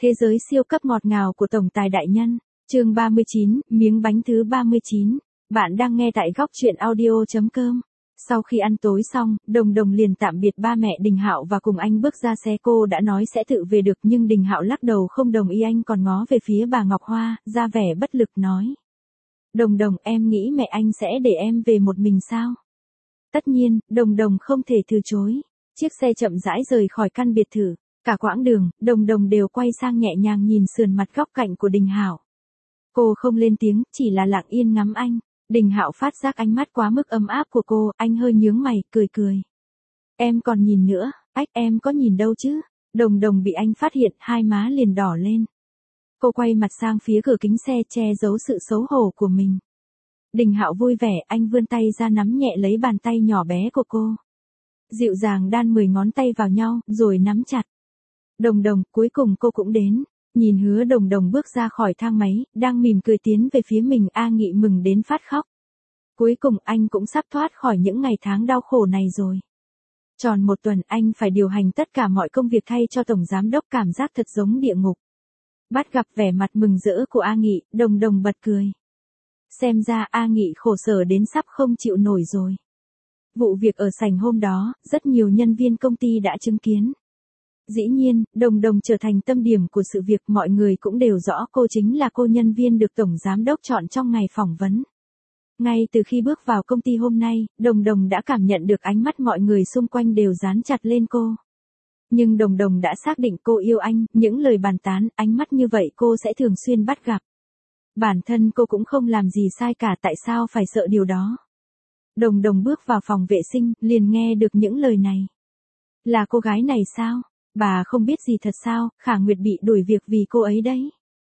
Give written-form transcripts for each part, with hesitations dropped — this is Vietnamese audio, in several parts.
Thế giới siêu cấp ngọt ngào của tổng tài đại nhân. Chương 39, miếng bánh thứ 39. Bạn đang nghe tại góc truyện audio.com. Sau khi ăn tối xong, Đồng Đồng liền tạm biệt ba mẹ Đình Hạo và cùng anh bước ra xe. Cô đã nói sẽ tự về được nhưng Đình Hạo lắc đầu không đồng ý, anh còn ngó về phía bà Ngọc Hoa, ra vẻ bất lực nói. Đồng Đồng, em nghĩ mẹ anh sẽ để em về một mình sao? Tất nhiên, Đồng Đồng không thể từ chối. Chiếc xe chậm rãi rời khỏi căn biệt thự. Cả quãng đường, Đồng Đồng đều quay sang nhẹ nhàng nhìn sườn mặt góc cạnh của Đình Hạo. Cô không lên tiếng, chỉ là lặng yên ngắm anh. Đình Hạo phát giác ánh mắt quá mức ấm áp của cô, anh hơi nhướng mày, cười cười. Em còn nhìn nữa, em có nhìn đâu chứ? Đồng Đồng bị anh phát hiện, hai má liền đỏ lên. Cô quay mặt sang phía cửa kính xe che giấu sự xấu hổ của mình. Đình Hạo vui vẻ, anh vươn tay ra nắm nhẹ lấy bàn tay nhỏ bé của cô. Dịu dàng đan 10 ngón tay vào nhau, rồi nắm chặt. Đồng Đồng, cuối cùng cô cũng đến. Nhìn Hứa Đồng Đồng bước ra khỏi thang máy, đang mỉm cười tiến về phía mình, A Nghị mừng đến phát khóc. Cuối cùng anh cũng sắp thoát khỏi những ngày tháng đau khổ này rồi. Tròn một tuần anh phải điều hành tất cả mọi công việc thay cho Tổng Giám Đốc, cảm giác thật giống địa ngục. Bắt gặp vẻ mặt mừng rỡ của A Nghị, Đồng Đồng bật cười. Xem ra A Nghị khổ sở đến sắp không chịu nổi rồi. Vụ việc ở sảnh hôm đó, rất nhiều nhân viên công ty đã chứng kiến. Dĩ nhiên, Đồng Đồng trở thành tâm điểm của sự việc, mọi người cũng đều rõ cô chính là cô nhân viên được Tổng Giám Đốc chọn trong ngày phỏng vấn. Ngay từ khi bước vào công ty hôm nay, Đồng Đồng đã cảm nhận được ánh mắt mọi người xung quanh đều dán chặt lên cô. Nhưng Đồng Đồng đã xác định cô yêu anh, những lời bàn tán, ánh mắt như vậy cô sẽ thường xuyên bắt gặp. Bản thân cô cũng không làm gì sai cả, tại sao phải sợ điều đó? Đồng Đồng bước vào phòng vệ sinh, liền nghe được những lời này. Là cô gái này sao? Bà không biết gì thật sao? Khả Nguyệt bị đuổi việc vì cô ấy đấy.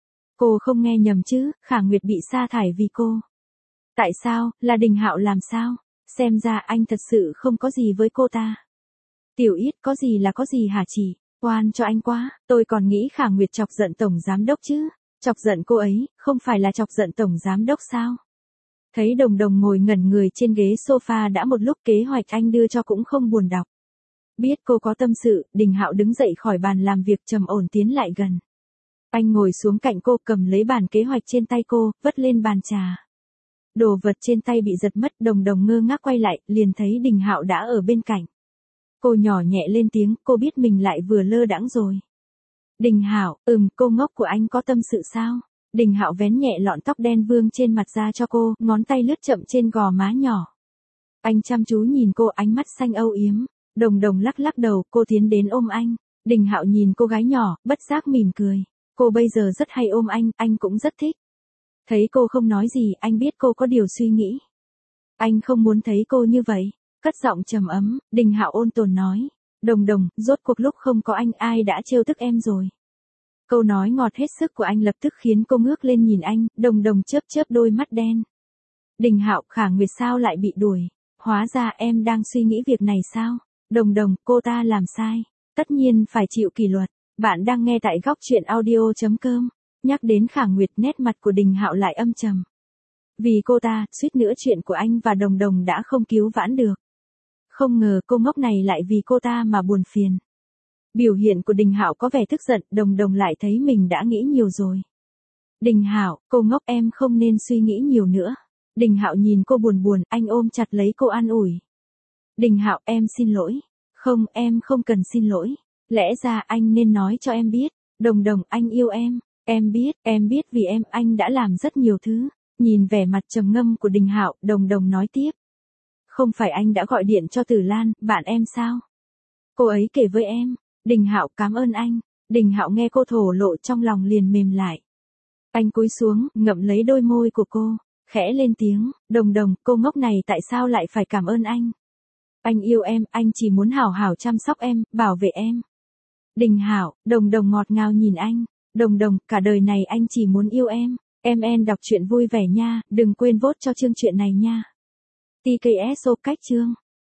Cô không nghe nhầm chứ, Khả Nguyệt bị sa thải vì cô. Tại sao, là Đình Hạo làm sao? Xem ra anh thật sự không có gì với cô ta. Tiểu Yết, có gì là có gì hả chị? Oan cho anh quá, tôi còn nghĩ Khả Nguyệt chọc giận Tổng Giám Đốc chứ. Chọc giận cô ấy, không phải là chọc giận Tổng Giám Đốc sao? Thấy Đồng Đồng ngồi ngẩn người trên ghế sofa đã một lúc, kế hoạch anh đưa cho cũng không buồn đọc. Biết cô có tâm sự, Đình Hạo đứng dậy khỏi bàn làm việc, trầm ổn tiến lại gần. Anh ngồi xuống cạnh cô, cầm lấy bản kế hoạch trên tay cô, vất lên bàn trà. Đồ vật trên tay bị giật mất, Đồng Đồng ngơ ngác quay lại, liền thấy Đình Hạo đã ở bên cạnh. Cô nhỏ nhẹ lên tiếng, cô biết mình lại vừa lơ đãng rồi. Đình Hạo, cô ngốc của anh có tâm sự sao? Đình Hạo vén nhẹ lọn tóc đen vương trên mặt ra cho cô, ngón tay lướt chậm trên gò má nhỏ. Anh chăm chú nhìn cô, ánh mắt xanh âu yếm. Đồng Đồng lắc lắc đầu, cô tiến đến ôm anh. Đình Hạo nhìn cô gái nhỏ, bất giác mỉm cười. Cô bây giờ rất hay ôm anh cũng rất thích. Thấy cô không nói gì, anh biết cô có điều suy nghĩ. Anh không muốn thấy cô như vậy. Cất giọng trầm ấm, Đình Hạo ôn tồn nói. Đồng Đồng, rốt cuộc lúc không có anh, ai đã trêu tức em rồi? Câu nói ngọt hết sức của anh lập tức khiến cô ngước lên nhìn anh. Đồng Đồng chớp chớp đôi mắt đen. Đình Hạo, Khả Nguyệt sao lại bị đuổi? Hóa ra em đang suy nghĩ việc này sao? Đồng Đồng, cô ta làm sai. Tất nhiên phải chịu kỷ luật. Bạn đang nghe tại góc truyện audio.com. Nhắc đến Khả Nguyệt, nét mặt của Đình Hạo lại âm trầm. Vì cô ta, suýt nữa chuyện của anh và Đồng Đồng đã không cứu vãn được. Không ngờ cô ngốc này lại vì cô ta mà buồn phiền. Biểu hiện của Đình Hạo có vẻ tức giận, Đồng Đồng lại thấy mình đã nghĩ nhiều rồi. Đình Hạo, cô ngốc, em không nên suy nghĩ nhiều nữa. Đình Hạo nhìn cô buồn buồn, anh ôm chặt lấy cô an ủi. Đình Hạo, em xin lỗi. Không, em không cần xin lỗi. Lẽ ra anh nên nói cho em biết. Đồng Đồng, anh yêu em. Em biết vì em, anh đã làm rất nhiều thứ. Nhìn vẻ mặt trầm ngâm của Đình Hạo, Đồng Đồng nói tiếp. Không phải anh đã gọi điện cho Tử Lan, bạn em sao? Cô ấy kể với em. Đình Hạo, cảm ơn anh. Đình Hạo nghe cô thổ lộ trong lòng liền mềm lại. Anh cúi xuống, ngậm lấy đôi môi của cô, khẽ lên tiếng. Đồng Đồng, cô ngốc này tại sao lại phải cảm ơn anh? Anh yêu em, anh chỉ muốn hảo hảo chăm sóc em, bảo vệ em. Đình Hạo, Đồng Đồng ngọt ngào nhìn anh. Đồng Đồng, cả đời này anh chỉ muốn yêu em. Em đọc truyện vui vẻ nha, đừng quên vote cho chương truyện này nha. TKSO cách chương.